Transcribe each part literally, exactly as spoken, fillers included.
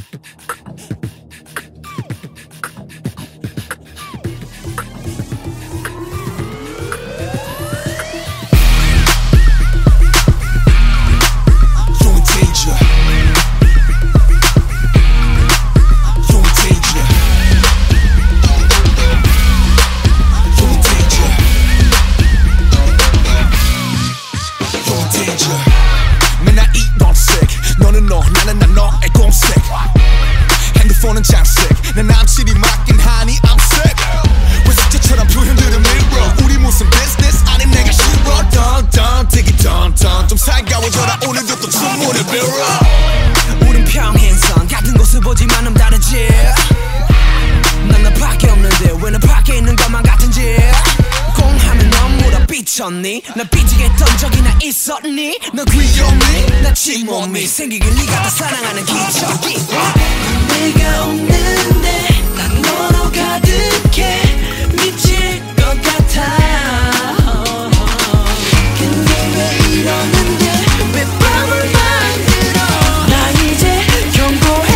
핸드폰은 장식 내 남친이 맡긴 하니 I'm sick 왜 숙제처럼 표현들은 mirror 우리 무슨 business 아님 내가 싫어 Dun dun 되게 dun dun 좀 살가워져라 오늘도 또 춤물을 빌어 우린 평행선 같은 곳을 보지만 다르지 난 너밖에 없는데 왜 너 밖에 있는 것만 같은지 공하면 넌 물어 삐쳤니 나 삐지게 했던 적이나 있었니 너 귀엽니 나 침몸이 생기길 네가 다 사랑하는 기적이 내가 없는데 난 너로 가득해 미칠 것 같아 근데 왜 이러는데 왜 밤을 만들어 나 이제 경고해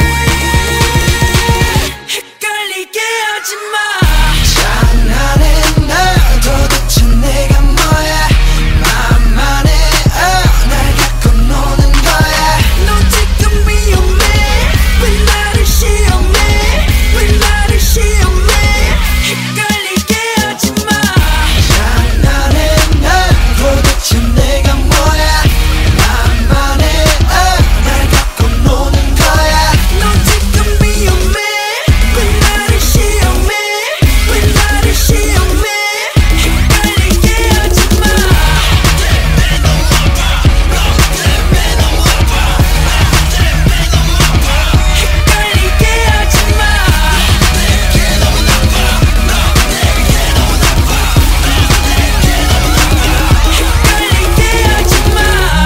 헷갈리게 하지마 장난해 나 도대체 내가 뭐야 만만해 어, 날 갖고 노는 거야 너 지금 위험해 왜 나를 시험해 왜 나를 시험해 헷갈리게 하지마 장난해 나 도대체 내가 뭐야 만만해 어, 날 갖고 노는 거야 너 지금 위험해 왜 나를 시험해 왜 나를 시험해 헷갈리게 하지마 헷갈리게 하지마 헷갈리게 하지마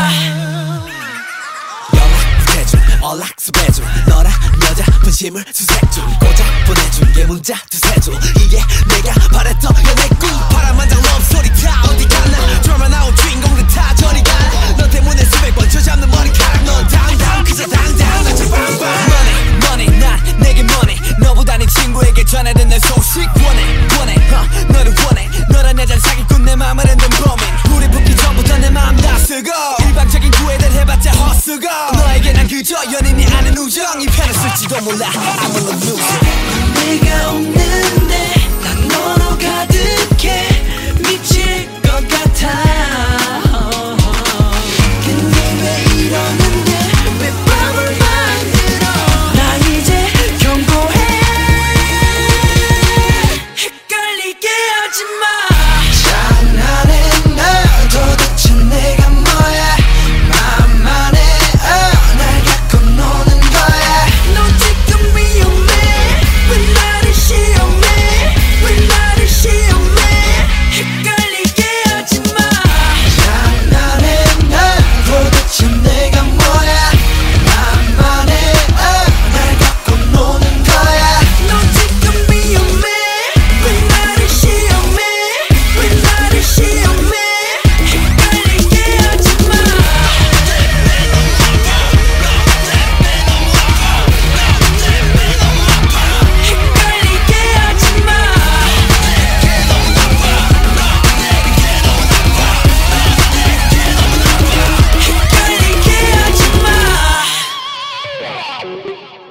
연락 대중 연락 수배중 너란 여자 분심을 수색중 고작 보내준 게 문자 두세줄 이게 내가 바랬던 연애 꿈 파란만장 럽소리 다 어디 갔나 드라마 나온 주인공들 다 저리 가너 때문에 수백 번 쥐어잡는 머리카락 넌 당당 그저 당당 나처 빵빵 money money 난 내게 money 너보다 네 친구에게 전해든 내 소식 원해 원해 uh, 너를 원해 너란 여잔 사기꾼 내 맘을 흔든 범인 우리 붙기 전부터 내 맘 다 쓰고 일방적인 구애들 해봤자 헛수고 너에게 난 그저 연인이 아는 우정 이 편을 쓸지도 몰라 I'm a loser 내가 없는데 난 너로 가득해 미칠 것 같아 근데 왜 이러는데 왜 밤을 만들어 나 이제 경고해 헷갈리게 하지마 장난해 나 도대체 내가 뭐야 만만해 어, 날 갖고 노는 거야 너 지금 위험해 왜 나를 시험해 왜 나를 시험해 헷갈리게 하지마 장난해 나 도대체 내가 뭐야 만만해 어, 날 갖고 노는 거야 너 지금 위험해 왜 나를 시험해 왜 나를 시험해 헷갈리게 하지마 헷갈리게 하지마 헷갈리게 하지마